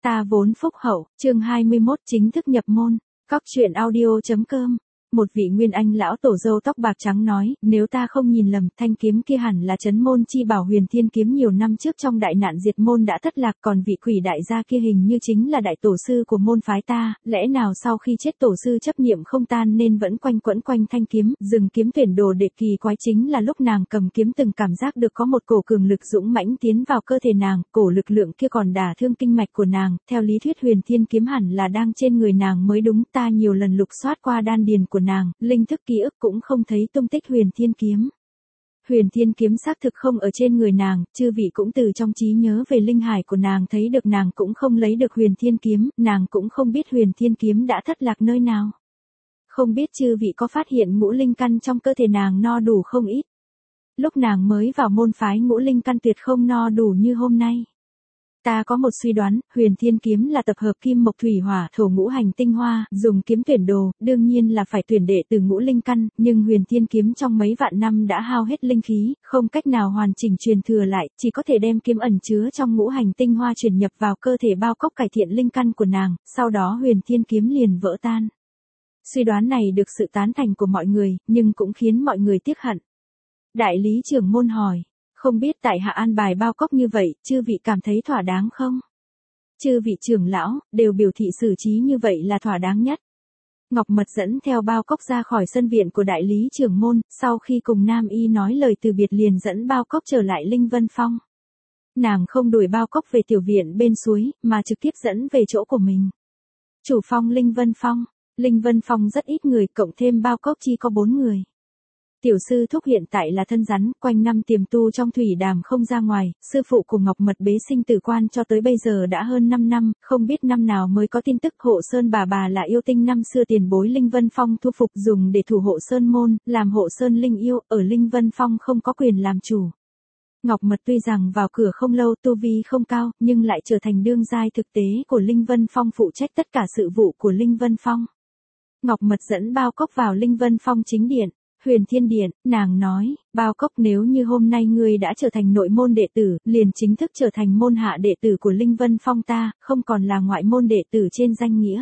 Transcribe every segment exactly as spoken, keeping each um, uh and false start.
Ta vốn phúc hậu, chương hai mươi mốt chính thức nhập môn. Cóc truyện audio.com. Một vị nguyên anh lão tổ râu tóc bạc trắng nói, nếu ta không nhìn lầm, thanh kiếm kia hẳn là Trấn Môn Chi Bảo Huyền Thiên kiếm nhiều năm trước trong đại nạn diệt môn đã thất lạc, còn vị quỷ đại gia kia hình như chính là đại tổ sư của môn phái ta, lẽ nào sau khi chết tổ sư chấp niệm không tan nên vẫn quanh quẩn quanh thanh kiếm, dừng kiếm tuyển đồ đệ kỳ quái chính là lúc nàng cầm kiếm từng cảm giác được có một cổ cường lực dũng mãnh tiến vào cơ thể nàng, cổ lực lượng kia còn đả thương kinh mạch của nàng, theo lý thuyết Huyền Thiên kiếm hẳn là đang trên người nàng mới đúng, ta nhiều lần lục soát qua đan điền của nàng, linh thức ký ức cũng không thấy tung tích Huyền Thiên kiếm. Huyền Thiên kiếm xác thực không ở trên người nàng, chư vị cũng từ trong trí nhớ về linh hải của nàng thấy được nàng cũng không lấy được Huyền Thiên kiếm, nàng cũng không biết Huyền Thiên kiếm đã thất lạc nơi nào. Không biết chư vị có phát hiện ngũ linh căn trong cơ thể nàng no đủ không ít. Lúc nàng mới vào môn phái ngũ linh căn tuyệt không no đủ như hôm nay. Ta có một suy đoán, Huyền Thiên kiếm là tập hợp kim mộc thủy hỏa thổ ngũ hành tinh hoa, dùng kiếm tuyển đồ, đương nhiên là phải tuyển đệ từ ngũ linh căn, nhưng Huyền Thiên kiếm trong mấy vạn năm đã hao hết linh khí, không cách nào hoàn chỉnh truyền thừa lại, chỉ có thể đem kiếm ẩn chứa trong ngũ hành tinh hoa truyền nhập vào cơ thể bao cốc cải thiện linh căn của nàng, sau đó Huyền Thiên kiếm liền vỡ tan. Suy đoán này được sự tán thành của mọi người, nhưng cũng khiến mọi người tiếc hận. Đại lý trưởng môn hỏi. Không biết tại hạ an bài bao cốc như vậy, chư vị cảm thấy thỏa đáng không? Chư vị trưởng lão, đều biểu thị xử trí như vậy là thỏa đáng nhất. Ngọc Mật dẫn theo bao cốc ra khỏi sân viện của đại lý trưởng môn, sau khi cùng Nam Y nói lời từ biệt liền dẫn bao cốc trở lại Linh Vân Phong. Nàng không đuổi bao cốc về tiểu viện bên suối, mà trực tiếp dẫn về chỗ của mình. Chủ phong Linh Vân Phong. Linh Vân Phong rất ít người, cộng thêm bao cốc chỉ có bốn người. Tiểu sư thúc hiện tại là thân rắn, quanh năm tiềm tu trong thủy đàm không ra ngoài, sư phụ của Ngọc Mật bế sinh tử quan cho tới bây giờ đã hơn năm năm, không biết năm nào mới có tin tức hộ sơn bà bà là yêu tinh năm xưa tiền bối Linh Vân Phong thu phục dùng để thủ hộ sơn môn, làm hộ sơn linh yêu, ở Linh Vân Phong không có quyền làm chủ. Ngọc Mật tuy rằng vào cửa không lâu tu vi không cao, nhưng lại trở thành đương giai thực tế của Linh Vân Phong phụ trách tất cả sự vụ của Linh Vân Phong. Ngọc Mật dẫn bao cốc vào Linh Vân Phong chính điện. Huyền Thiên Điện, nàng nói, bao cốc nếu như hôm nay ngươi đã trở thành nội môn đệ tử, liền chính thức trở thành môn hạ đệ tử của Linh Vân Phong ta, không còn là ngoại môn đệ tử trên danh nghĩa.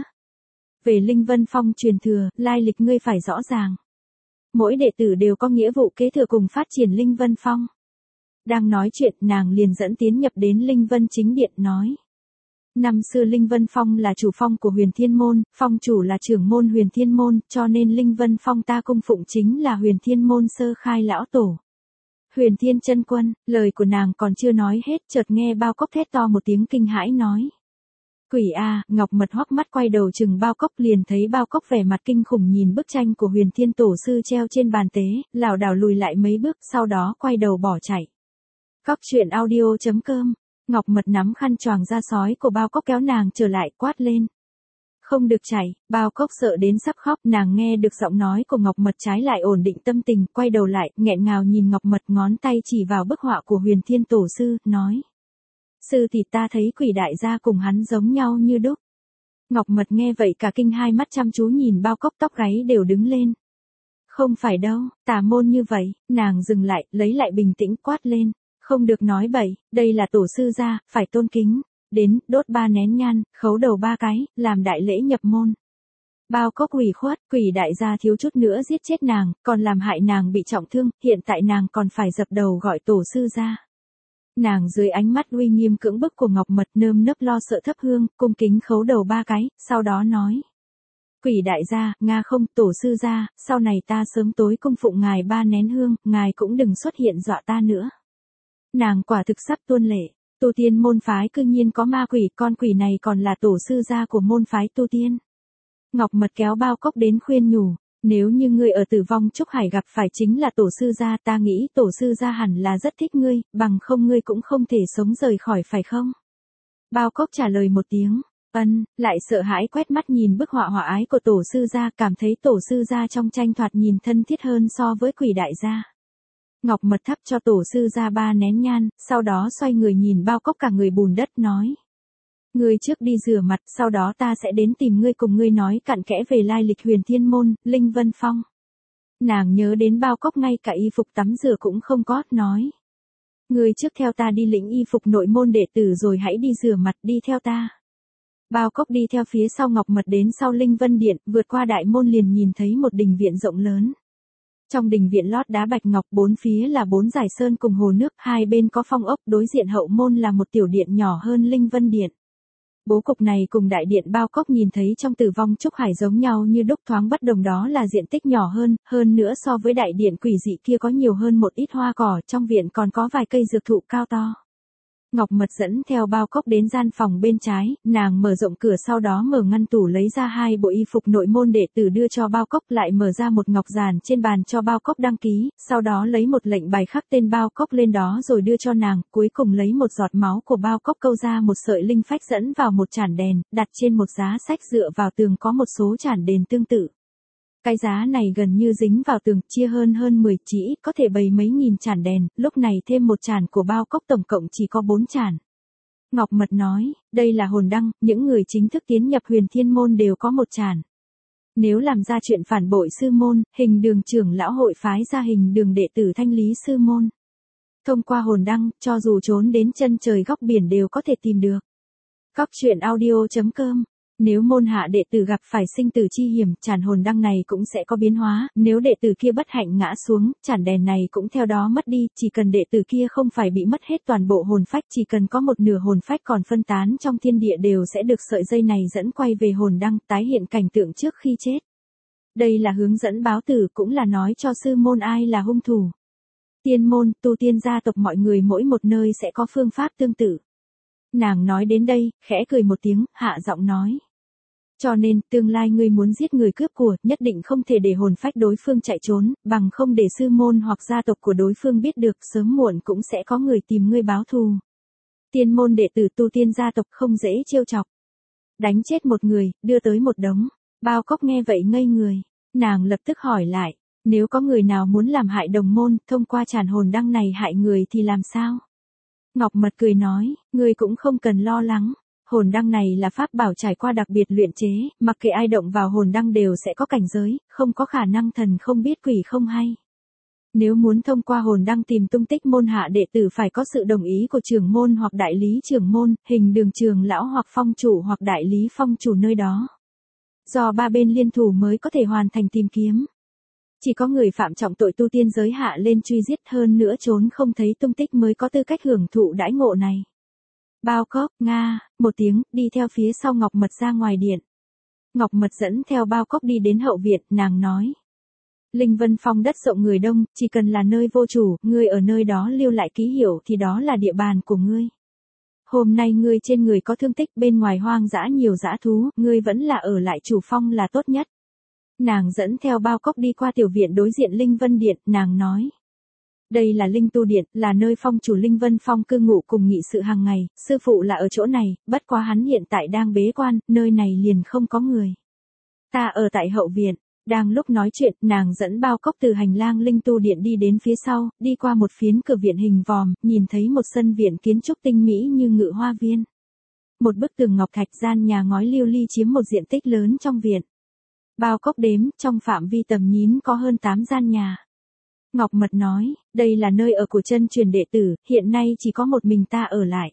Về Linh Vân Phong truyền thừa, lai lịch ngươi phải rõ ràng. Mỗi đệ tử đều có nghĩa vụ kế thừa cùng phát triển Linh Vân Phong. Đang nói chuyện, nàng liền dẫn tiến nhập đến Linh Vân chính điện nói. Năm xưa Linh Vân Phong là chủ phong của Huyền Thiên Môn, phong chủ là trưởng môn Huyền Thiên Môn, cho nên Linh Vân Phong ta cung phụng chính là Huyền Thiên Môn sơ khai lão tổ. Huyền Thiên chân quân, lời của nàng còn chưa nói hết, chợt nghe bao cốc thét to một tiếng kinh hãi nói. Quỷ a, Ngọc Mật hoắc mắt quay đầu chừng bao cốc liền thấy bao cốc vẻ mặt kinh khủng nhìn bức tranh của Huyền Thiên tổ sư treo trên bàn tế, lảo đảo lùi lại mấy bước, sau đó quay đầu bỏ chạy. Cóc truyện audio.com. Ngọc Mật nắm khăn choàng da sói của bao cốc kéo nàng trở lại, quát lên. Không được chạy, bao cốc sợ đến sắp khóc, nàng nghe được giọng nói của Ngọc Mật trái lại ổn định tâm tình, quay đầu lại, nghẹn ngào nhìn Ngọc Mật ngón tay chỉ vào bức họa của Huyền Thiên tổ sư, nói. Sư thì ta thấy quỷ đại gia cùng hắn giống nhau như đúc. Ngọc Mật nghe vậy cả kinh hai mắt chăm chú nhìn bao cốc tóc gáy đều đứng lên. Không phải đâu, tà môn như vậy, nàng dừng lại, lấy lại bình tĩnh quát lên. Không được nói bậy, đây là tổ sư gia, phải tôn kính. Đến, đốt ba nén nhang, khấu đầu ba cái, làm đại lễ nhập môn. Bao cốc ủy khuất, quỷ đại gia thiếu chút nữa giết chết nàng, còn làm hại nàng bị trọng thương, hiện tại nàng còn phải dập đầu gọi tổ sư gia. Nàng dưới ánh mắt uy nghiêm cưỡng bức của Ngọc Mật nơm nớp lo sợ thấp hương, cung kính khấu đầu ba cái, sau đó nói. Quỷ đại gia, Nga không, tổ sư gia, sau này ta sớm tối cung phụng ngài ba nén hương, ngài cũng đừng xuất hiện dọa ta nữa. Nàng quả thực sắp tuôn lệ, tu tiên môn phái cư nhiên có ma quỷ, con quỷ này còn là tổ sư gia của môn phái tu tiên. Ngọc Mật kéo bao cốc đến khuyên nhủ, nếu như ngươi ở Tử Vong Trúc Hải gặp phải chính là tổ sư gia, ta nghĩ tổ sư gia hẳn là rất thích ngươi, bằng không ngươi cũng không thể sống rời khỏi phải không? Bao cốc trả lời một tiếng, ân, lại sợ hãi quét mắt nhìn bức họa họa ái của tổ sư gia, cảm thấy tổ sư gia trong tranh thoạt nhìn thân thiết hơn so với quỷ đại gia. Ngọc Mật thắp cho tổ sư ra ba nén nhang, sau đó xoay người nhìn bao cốc cả người bùn đất nói. Ngươi trước đi rửa mặt, sau đó ta sẽ đến tìm ngươi cùng ngươi nói cặn kẽ về lai lịch Huyền Thiên Môn, Linh Vân Phong. Nàng nhớ đến bao cốc ngay cả y phục tắm rửa cũng không có, nói. Ngươi trước theo ta đi lĩnh y phục nội môn đệ tử rồi hãy đi rửa mặt, đi theo ta. Bao Cốc đi theo phía sau Ngọc Mật đến sau Linh Vân Điện, vượt qua đại môn liền nhìn thấy một đình viện rộng lớn. Trong đình viện lót đá bạch ngọc, bốn phía là bốn dải sơn cùng hồ nước, hai bên có phong ốc, đối diện hậu môn là một tiểu điện nhỏ hơn Linh Vân Điện. Bố cục này cùng đại điện Bao Cốc nhìn thấy trong Tử Vong Trúc Hải giống nhau như đúc, thoáng bất đồng đó là diện tích nhỏ hơn, hơn nữa so với đại điện quỷ dị kia có nhiều hơn một ít hoa cỏ, trong viện còn có vài cây dược thụ cao to. Ngọc Mật dẫn theo Bao Cốc đến gian phòng bên trái, nàng mở rộng cửa sau đó mở ngăn tủ lấy ra hai bộ y phục nội môn đệ tử đưa cho Bao Cốc, lại mở ra một ngọc giản trên bàn cho Bao Cốc đăng ký, sau đó lấy một lệnh bài khắc tên Bao Cốc lên đó rồi đưa cho nàng, cuối cùng lấy một giọt máu của Bao Cốc câu ra một sợi linh phách dẫn vào một chản đèn, đặt trên một giá sách dựa vào tường có một số chản đèn tương tự. Cái giá này gần như dính vào tường, chia hơn hơn mười, chỉ ít có thể bày mấy nghìn chản đèn, lúc này thêm một chản của Bao Cốc tổng cộng chỉ có bốn chản. Ngọc Mật nói, đây là hồn đăng, những người chính thức tiến nhập Huyền Thiên môn đều có một chản. Nếu làm ra chuyện phản bội sư môn, Hình Đường trưởng lão hội phái ra Hình Đường đệ tử thanh lý sư môn. Thông qua hồn đăng, cho dù trốn đến chân trời góc biển đều có thể tìm được. Cóc truyện audio chấm com. Nếu môn hạ đệ tử gặp phải sinh tử chi hiểm, chản hồn đăng này cũng sẽ có biến hóa, nếu đệ tử kia bất hạnh ngã xuống, chản đèn này cũng theo đó mất đi, chỉ cần đệ tử kia không phải bị mất hết toàn bộ hồn phách, chỉ cần có một nửa hồn phách còn phân tán trong thiên địa đều sẽ được sợi dây này dẫn quay về hồn đăng, tái hiện cảnh tượng trước khi chết. Đây là hướng dẫn báo tử, cũng là nói cho sư môn ai là hung thủ. Tiên môn, tu tiên gia tộc mọi người mỗi một nơi sẽ có phương pháp tương tự. Nàng nói đến đây, khẽ cười một tiếng, hạ giọng nói. Cho nên, tương lai ngươi muốn giết người cướp của, nhất định không thể để hồn phách đối phương chạy trốn, bằng không để sư môn hoặc gia tộc của đối phương biết được, sớm muộn cũng sẽ có người tìm ngươi báo thù. Tiên môn đệ tử tu tiên gia tộc không dễ trêu chọc. Đánh chết một người, đưa tới một đống. Bao Cốc nghe vậy ngây người. Nàng lập tức hỏi lại, nếu có người nào muốn làm hại đồng môn, thông qua tràn hồn đăng này hại người thì làm sao? Ngọc Mật cười nói, ngươi cũng không cần lo lắng. Hồn đăng này là pháp bảo trải qua đặc biệt luyện chế, mặc kệ ai động vào hồn đăng đều sẽ có cảnh giới, không có khả năng thần không biết quỷ không hay. Nếu muốn thông qua hồn đăng tìm tung tích môn hạ đệ tử phải có sự đồng ý của trưởng môn hoặc đại lý trưởng môn, Hình Đường trưởng lão hoặc phong chủ hoặc đại lý phong chủ nơi đó. Do ba bên liên thủ mới có thể hoàn thành tìm kiếm. Chỉ có người phạm trọng tội tu tiên giới hạ lên truy giết, hơn nữa trốn không thấy tung tích mới có tư cách hưởng thụ đãi ngộ này. Bao Cốc, Nga, một tiếng, đi theo phía sau Ngọc Mật ra ngoài điện. Ngọc Mật dẫn theo Bao Cốc đi đến hậu viện, nàng nói. Linh Vân Phong đất rộng người đông, chỉ cần là nơi vô chủ, ngươi ở nơi đó lưu lại ký hiệu thì đó là địa bàn của ngươi. Hôm nay ngươi trên người có thương tích, bên ngoài hoang dã nhiều dã thú, ngươi vẫn là ở lại chủ phong là tốt nhất. Nàng dẫn theo Bao Cốc đi qua tiểu viện đối diện Linh Vân Điện, nàng nói. Đây là Linh Tu Điện, là nơi phong chủ Linh Vân Phong cư ngụ cùng nghị sự hàng ngày, sư phụ là ở chỗ này, bất quá hắn hiện tại đang bế quan, nơi này liền không có người. Ta ở tại hậu viện. Đang lúc nói chuyện, nàng dẫn Bao Cốc từ hành lang Linh Tu Điện đi đến phía sau, đi qua một phiến cửa viện hình vòm, nhìn thấy một sân viện kiến trúc tinh mỹ như ngự hoa viên. Một bức tường ngọc thạch, gian nhà ngói liêu ly chiếm một diện tích lớn trong viện. Bao Cốc đếm, trong phạm vi tầm nhín có hơn tám gian nhà. Ngọc Mật nói, đây là nơi ở của chân truyền đệ tử, hiện nay chỉ có một mình ta ở lại.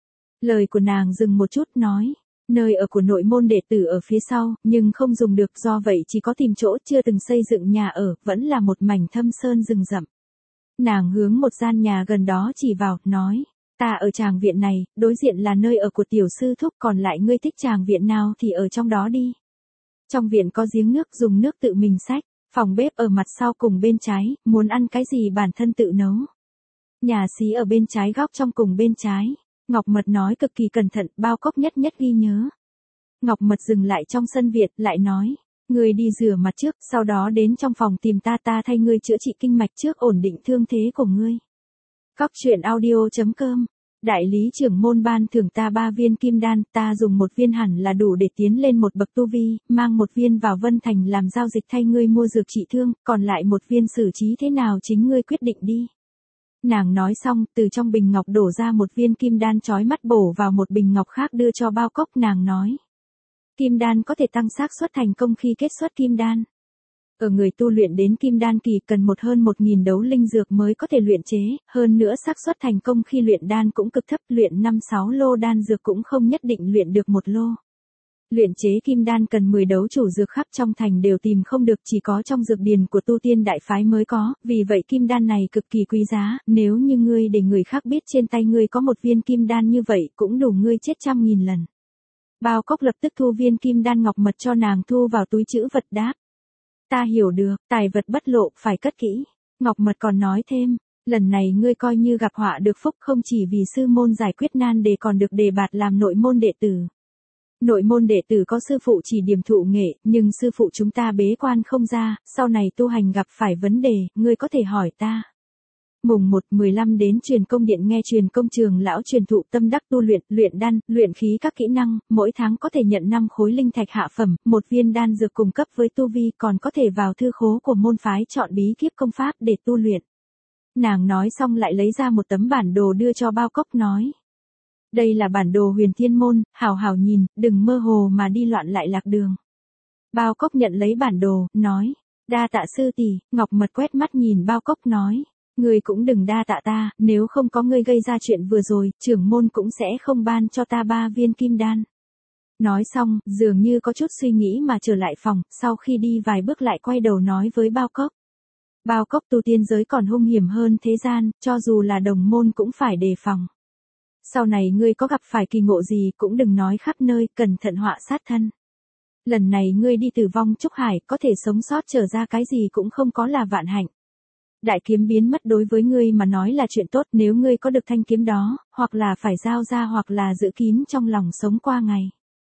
Lời của nàng dừng một chút nói, nơi ở của nội môn đệ tử ở phía sau, nhưng không dùng được, do vậy chỉ có tìm chỗ, chưa từng xây dựng nhà ở, vẫn là một mảnh thâm sơn rừng rậm. Nàng hướng một gian nhà gần đó chỉ vào, nói, ta ở tràng viện này, đối diện là nơi ở của tiểu sư thúc, còn lại ngươi thích tràng viện nào thì ở trong đó đi. Trong viện có giếng nước, dùng nước tự mình xách. Phòng bếp ở mặt sau cùng bên trái, muốn ăn cái gì bản thân tự nấu. Nhà xí ở bên trái góc trong cùng bên trái. Ngọc Mật nói cực kỳ cẩn thận, Bao Cốc nhất nhất ghi nhớ. Ngọc Mật dừng lại trong sân viện, lại nói, ngươi đi rửa mặt trước, sau đó đến trong phòng tìm ta, ta thay ngươi chữa trị kinh mạch trước, ổn định thương thế của ngươi. Cóc truyện audio chấm com. Đại lý trưởng môn ban thưởng ta ba viên kim đan, ta dùng một viên hẳn là đủ để tiến lên một bậc tu vi, mang một viên vào Vân Thành làm giao dịch thay ngươi mua dược trị thương, còn lại một viên xử trí thế nào chính ngươi quyết định đi. Nàng nói xong, từ trong bình ngọc đổ ra một viên kim đan chói mắt bổ vào một bình ngọc khác đưa cho Bao Cốc, nàng nói. Kim đan có thể tăng xác suất thành công khi kết xuất kim đan. Ở người tu luyện đến kim đan kỳ cần một hơn một nghìn đấu linh dược mới có thể luyện chế, hơn nữa xác suất thành công khi luyện đan cũng cực thấp, luyện năm sáu lô đan dược cũng không nhất định luyện được một lô. Luyện chế kim đan cần mười đấu chủ dược khắp trong thành đều tìm không được, chỉ có trong dược điền của tu tiên đại phái mới có, vì vậy kim đan này cực kỳ quý giá, nếu như ngươi để người khác biết trên tay ngươi có một viên kim đan như vậy cũng đủ ngươi chết trăm nghìn lần. Bao Cốc lập tức thu viên kim đan ngọc mật cho nàng thu vào túi trữ vật đáp. Ta hiểu được, tài vật bất lộ, phải cất kỹ. Ngọc mật còn nói thêm, lần này ngươi coi như gặp họa được phúc, không chỉ vì sư môn giải quyết nan đề còn được đề bạt làm nội môn đệ tử. Nội môn đệ tử có sư phụ chỉ điểm thụ nghệ, nhưng sư phụ chúng ta bế quan không ra, sau này tu hành gặp phải vấn đề, ngươi có thể hỏi ta. Mùng một mười lăm đến truyền công điện nghe truyền công trường lão truyền thụ tâm đắc tu luyện, luyện đan, luyện khí các kỹ năng, mỗi tháng có thể nhận năm khối linh thạch hạ phẩm, một viên đan dược cung cấp với tu vi, còn có thể vào thư khố của môn phái chọn bí kíp công pháp để tu luyện. Nàng nói xong lại lấy ra một tấm bản đồ đưa cho Bao Cốc nói. Đây là bản đồ Huyền Thiên môn, hào hào nhìn, đừng mơ hồ mà đi loạn lại lạc đường. Bao Cốc nhận lấy bản đồ, nói, đa tạ sư tỷ. Ngọc Mật quét mắt nhìn Bao Cốc nói, ngươi cũng đừng đa tạ ta, nếu không có ngươi gây ra chuyện vừa rồi, trưởng môn cũng sẽ không ban cho ta ba viên kim đan. Nói xong, dường như có chút suy nghĩ mà trở lại phòng, sau khi đi vài bước lại quay đầu nói với Bao Cốc. Bao Cốc, tu tiên giới còn hung hiểm hơn thế gian, cho dù là đồng môn cũng phải đề phòng. Sau này ngươi có gặp phải kỳ ngộ gì cũng đừng nói khắp nơi, cẩn thận họa sát thân. Lần này ngươi đi tử vong trúc hải, có thể sống sót trở ra cái gì cũng không có là vạn hạnh. Đại kiếm biến mất đối với ngươi mà nói là chuyện tốt, nếu ngươi có được thanh kiếm đó, hoặc là phải giao ra hoặc là giữ kín trong lòng sống qua ngày.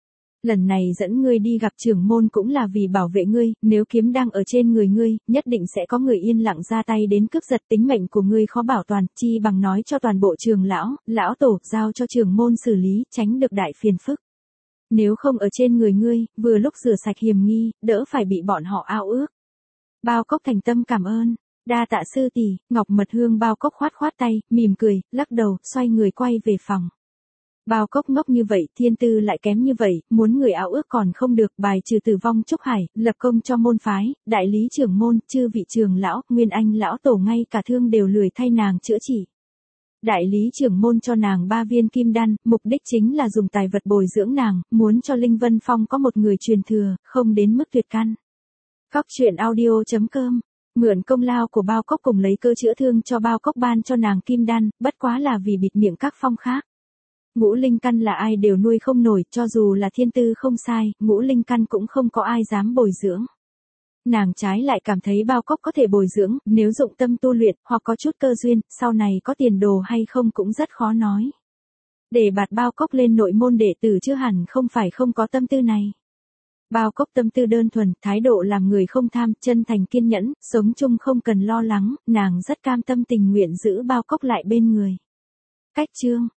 Lần này dẫn ngươi đi gặp trưởng môn cũng là vì bảo vệ ngươi, nếu kiếm đang ở trên người ngươi, nhất định sẽ có người yên lặng ra tay đến cướp giật, tính mệnh của ngươi khó bảo toàn, chi bằng nói cho toàn bộ trường lão, lão tổ, giao cho trưởng môn xử lý, tránh được đại phiền phức. Nếu không ở trên người ngươi, vừa lúc rửa sạch hiểm nghi, đỡ phải bị bọn họ ao ước. Bao Cốc thành tâm cảm ơn. Đa tạ sư tỷ. Ngọc Mật hướng Bao Cốc khoát khoát tay, mỉm cười, lắc đầu, xoay người quay về phòng. Bao Cốc ngốc như vậy, thiên tư lại kém như vậy, muốn người ao ước còn không được, bài trừ tử vong trúc hải, lập công cho môn phái, đại lý trưởng môn, chư vị trường lão, nguyên anh lão tổ ngay cả thương đều lười thay nàng chữa trị. Đại lý trưởng môn cho nàng ba viên kim đan, mục đích chính là dùng tài vật bồi dưỡng nàng, muốn cho Linh Vân Phong có một người truyền thừa, không đến mức tuyệt căn. Cóc truyện audio chấm com. Mượn công lao của Bao Cốc cùng lấy cơ chữa thương cho Bao Cốc ban cho nàng kim đan, bất quá là vì bịt miệng các phong khác. Ngũ linh căn là ai đều nuôi không nổi, cho dù là thiên tư không sai, ngũ linh căn cũng không có ai dám bồi dưỡng. Nàng trái lại cảm thấy Bao Cốc có thể bồi dưỡng, nếu dụng tâm tu luyện, hoặc có chút cơ duyên, sau này có tiền đồ hay không cũng rất khó nói. Để bạt Bao Cốc lên nội môn đệ tử chứ hẳn không phải không có tâm tư này. Bao Cốc tâm tư đơn thuần, thái độ làm người không tham, chân thành kiên nhẫn, sống chung không cần lo lắng, nàng rất cam tâm tình nguyện giữ Bao Cốc lại bên người. Cách chương